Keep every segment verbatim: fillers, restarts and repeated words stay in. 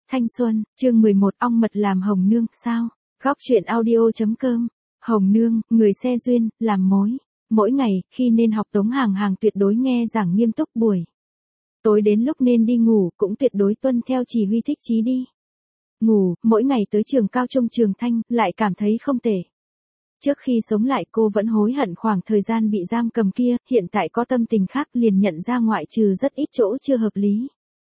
Thanh xuân, chương mười một ong mật làm hồng nương, sao? Góc truyện audio.com. Hồng nương, người xe duyên, làm mối. Mỗi ngày, khi nên học Tống Hàng Hàng tuyệt đối nghe giảng nghiêm túc buổi. Tối đến lúc nên đi ngủ, cũng tuyệt đối tuân theo chỉ huy thích chí đi. Ngủ, mỗi ngày tới trường cao trung Trường Thanh, lại cảm thấy không tệ. Trước khi sống lại cô vẫn hối hận khoảng thời gian bị giam cầm kia, hiện tại có tâm tình khác liền nhận ra ngoại trừ rất ít chỗ chưa hợp lý.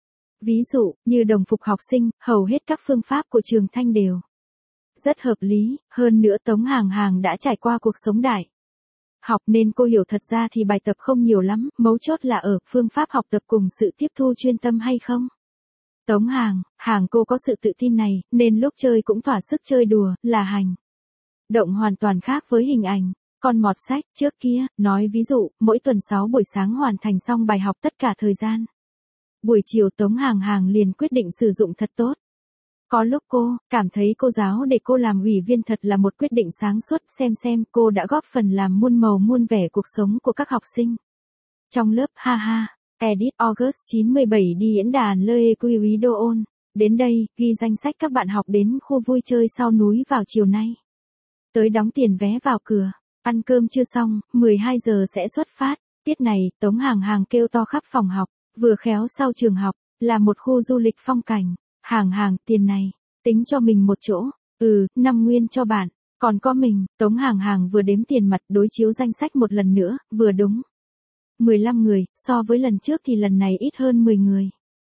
Ví dụ, như đồng phục học sinh, hầu hết các phương pháp của Trường Thanh đều rất hợp lý, hơn nữa Tống Hàng Hàng đã trải qua cuộc sống đại học nên cô hiểu thật ra thì bài tập không nhiều lắm, mấu chốt là ở phương pháp học tập cùng sự tiếp thu chuyên tâm hay không. Tống Hàng, Hàng cô có sự tự tin này, nên lúc chơi cũng thỏa sức chơi đùa, là hành động hoàn toàn khác với hình ảnh con mọt sách trước kia, nói ví dụ, mỗi tuần sáu buổi sáng hoàn thành xong bài học tất cả thời gian. Buổi chiều Tống Hàng Hàng liền quyết định sử dụng thật tốt. Có lúc cô cảm thấy cô giáo để cô làm ủy viên thật là một quyết định sáng suốt, xem xem cô đã góp phần làm muôn màu muôn vẻ cuộc sống của các học sinh. Trong lớp, ha ha, Edit August chín mươi bảy đi diễn đàn Le Equidoon. Đến đây, ghi danh sách các bạn học đến khu vui chơi sau núi vào chiều nay. Tới đóng tiền vé vào cửa, ăn cơm chưa xong, mười hai giờ sẽ xuất phát. Tiết này, Tống Hàng Hàng kêu to khắp phòng học, vừa khéo sau trường học, là một khu du lịch phong cảnh. Hàng Hàng, tiền này, tính cho mình một chỗ, ừ, năm nguyên cho bạn, còn có mình. Tống Hàng Hàng vừa đếm tiền mặt đối chiếu danh sách một lần nữa, vừa đúng. mười lăm người, so với lần trước thì lần này ít hơn mười người.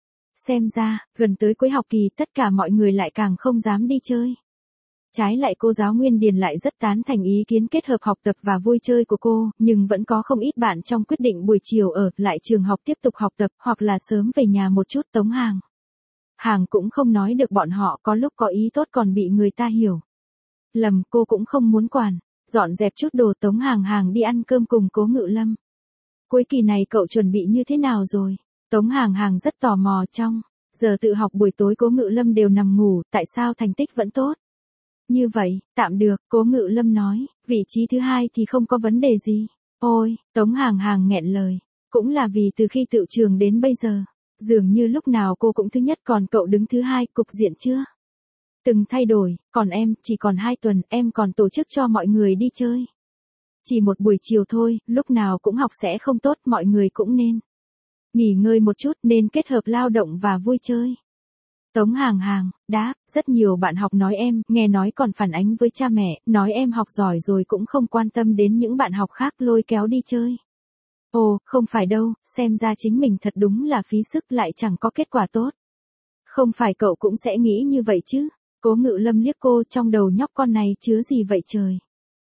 Xem ra, gần tới cuối học kỳ tất cả mọi người lại càng không dám đi chơi. Trái lại cô giáo Nguyên Điền lại rất tán thành ý kiến kết hợp học tập và vui chơi của cô, nhưng vẫn có không ít bạn trong quyết định buổi chiều ở lại trường học tiếp tục học tập hoặc là sớm về nhà một chút. Tống Hàng Hàng cũng không nói được bọn họ, có lúc có ý tốt còn bị người ta hiểu lầm, cô cũng không muốn quản. Dọn dẹp chút đồ Tống Hàng Hàng đi ăn cơm cùng Cố Ngự Lâm. Cuối kỳ này cậu chuẩn bị như thế nào rồi? Tống Hàng Hàng rất tò mò. Trong giờ tự học buổi tối Cố Ngự Lâm đều nằm ngủ, tại sao thành tích vẫn tốt như vậy? Tạm được, Cố Ngự Lâm nói, vị trí thứ hai thì không có vấn đề gì. Ôi, Tống Hàng Hàng nghẹn lời, cũng là vì từ khi tựu trường đến bây giờ, dường như lúc nào cô cũng thứ nhất còn cậu đứng thứ hai, cục diện chưa từng thay đổi, còn em, chỉ còn hai tuần, em còn tổ chức cho mọi người đi chơi. Chỉ một buổi chiều thôi, lúc nào cũng học sẽ không tốt, mọi người cũng nên nghỉ ngơi một chút, nên kết hợp lao động và vui chơi. Tống Hàng Hàng đáp, rất nhiều bạn học nói em, nghe nói còn phản ánh với cha mẹ, nói em học giỏi rồi cũng không quan tâm đến những bạn học khác lôi kéo đi chơi. Ồ, không phải đâu, xem ra chính mình thật đúng là phí sức lại chẳng có kết quả tốt. Không phải cậu cũng sẽ nghĩ như vậy chứ? Cố Ngự Lâm liếc cô, trong đầu nhóc con này chứa gì vậy trời?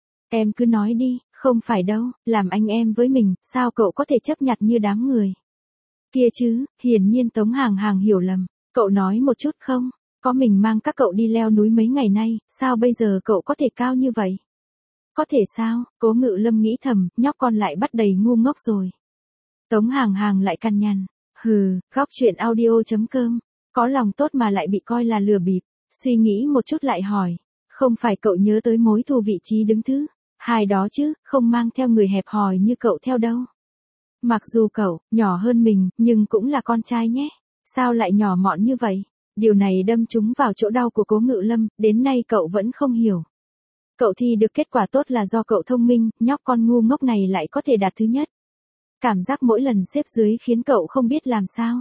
Em cứ nói đi, không phải đâu, làm anh em với mình, sao cậu có thể chấp nhặt như đám người kia chứ? Hiển nhiên Tống Hàng Hàng hiểu lầm. Cậu nói một chút không? Có mình mang các cậu đi leo núi mấy ngày nay, sao bây giờ cậu có thể cao như vậy? Có thể sao? Cố Ngự Lâm nghĩ thầm, nhóc con lại bắt đầy ngu ngốc rồi. Tống Hàng Hàng lại cằn nhằn. Hừ, góc truyện audio.com. Có lòng tốt mà lại bị coi là lừa bịp. Suy nghĩ một chút lại hỏi. Không phải cậu nhớ tới mối thù vị trí đứng thứ hai đó chứ, không mang theo người hẹp hòi như cậu theo đâu. Mặc dù cậu nhỏ hơn mình, nhưng cũng là con trai nhé. Sao lại nhỏ mọn như vậy? Điều này đâm trúng vào chỗ đau của Cố Ngự Lâm, đến nay cậu vẫn không hiểu. Cậu thi được kết quả tốt là do cậu thông minh, nhóc con ngu ngốc này lại có thể đạt thứ nhất. Cảm giác mỗi lần xếp dưới khiến cậu không biết làm sao.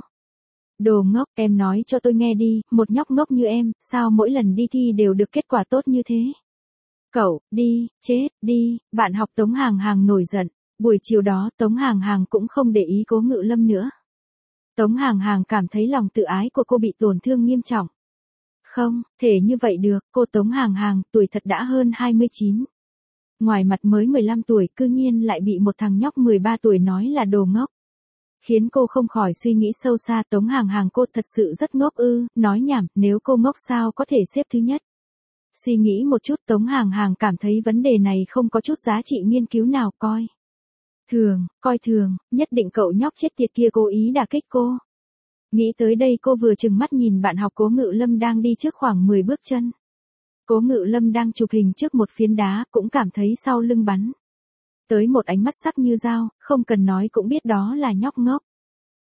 Đồ ngốc, em nói cho tôi nghe đi, một nhóc ngốc như em, sao mỗi lần đi thi đều được kết quả tốt như thế? Cậu, đi, chết, đi, bạn học Tống Hàng Hàng nổi giận. Buổi chiều đó Tống Hàng Hàng cũng không để ý Cố Ngự Lâm nữa. Tống Hàng Hàng cảm thấy lòng tự ái của cô bị tổn thương nghiêm trọng. Không, thể như vậy được, cô Tống Hàng Hàng, tuổi thật đã hơn hai mươi chín. Ngoài mặt mới mười lăm tuổi, cư nhiên lại bị một thằng nhóc mười ba tuổi nói là đồ ngốc. Khiến cô không khỏi suy nghĩ sâu xa. Tống Hàng Hàng, cô thật sự rất ngốc ư? Nói nhảm, nếu cô ngốc sao có thể xếp thứ nhất? Suy nghĩ một chút, Tống Hàng Hàng cảm thấy vấn đề này không có chút giá trị nghiên cứu nào, coi thường, coi thường, nhất định cậu nhóc chết tiệt kia cố ý đả kích cô. Nghĩ tới đây cô vừa trừng mắt nhìn bạn học Cố Ngự Lâm đang đi trước khoảng mười bước chân. Cố Ngự Lâm đang chụp hình trước một phiến đá, cũng cảm thấy sau lưng bắn tới một ánh mắt sắc như dao, không cần nói cũng biết đó là nhóc ngốc.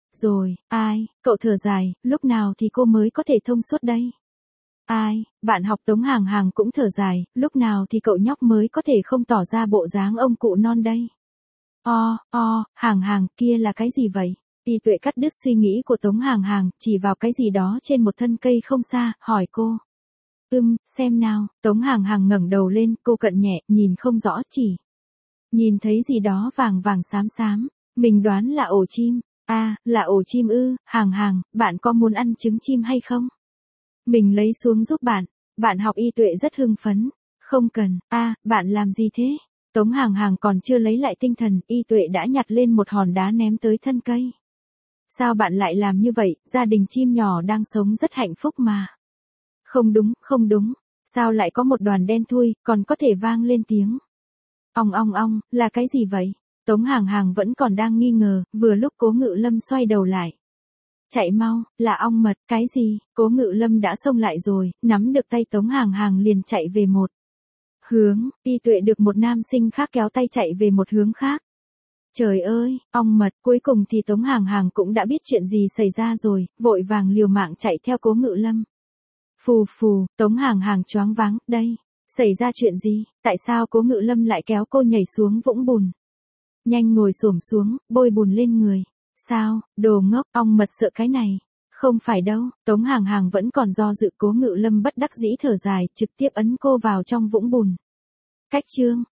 Rồi, ai, cậu thở dài, lúc nào thì cô mới có thể thông suốt đây? Ai, bạn học Tống Hàng Hàng cũng thở dài, lúc nào thì cậu nhóc mới có thể không tỏ ra bộ dáng ông cụ non đây? O, o, Hàng Hàng, kia là cái gì vậy? Y Tuệ cắt đứt suy nghĩ của Tống Hàng Hàng, chỉ vào cái gì đó trên một thân cây không xa, hỏi cô. Ừm, xem nào, Tống Hàng Hàng ngẩng đầu lên, cô cận nhẹ, nhìn không rõ chỉ. Nhìn thấy gì đó vàng vàng xám xám, mình đoán là ổ chim. À, là ổ chim ư, Hàng Hàng, bạn có muốn ăn trứng chim hay không? Mình lấy xuống giúp bạn. Bạn học Y Tuệ rất hưng phấn. Không cần, a, bạn làm gì thế? Tống Hàng Hàng còn chưa lấy lại tinh thần, Y Tuệ đã nhặt lên một hòn đá ném tới thân cây. Sao bạn lại làm như vậy, gia đình chim nhỏ đang sống rất hạnh phúc mà. Không đúng, không đúng, sao lại có một đoàn đen thui, còn có thể vang lên tiếng. Ong ong ong, là cái gì vậy? Tống Hàng Hàng vẫn còn đang nghi ngờ, vừa lúc Cố Ngự Lâm xoay đầu lại. Chạy mau, là ong mật, cái gì? Cố Ngự Lâm đã xông lại rồi, nắm được tay Tống Hàng Hàng liền chạy về một hướng, Y Tuệ được một nam sinh khác kéo tay chạy về một hướng khác. Trời ơi, ong mật, cuối cùng thì Tống Hàng Hàng cũng đã biết chuyện gì xảy ra rồi, vội vàng liều mạng chạy theo Cố Ngự Lâm. Phù phù, Tống Hàng Hàng choáng váng, đây, xảy ra chuyện gì, tại sao Cố Ngự Lâm lại kéo cô nhảy xuống vũng bùn? Nhanh ngồi xổm xuống, bôi bùn lên người. Sao, đồ ngốc, ong mật sợ cái này. Không phải đâu, Tống Hàng Hàng vẫn còn do dự. Cố Ngự Lâm bất đắc dĩ thở dài, trực tiếp ấn cô vào trong vũng bùn. Cách chương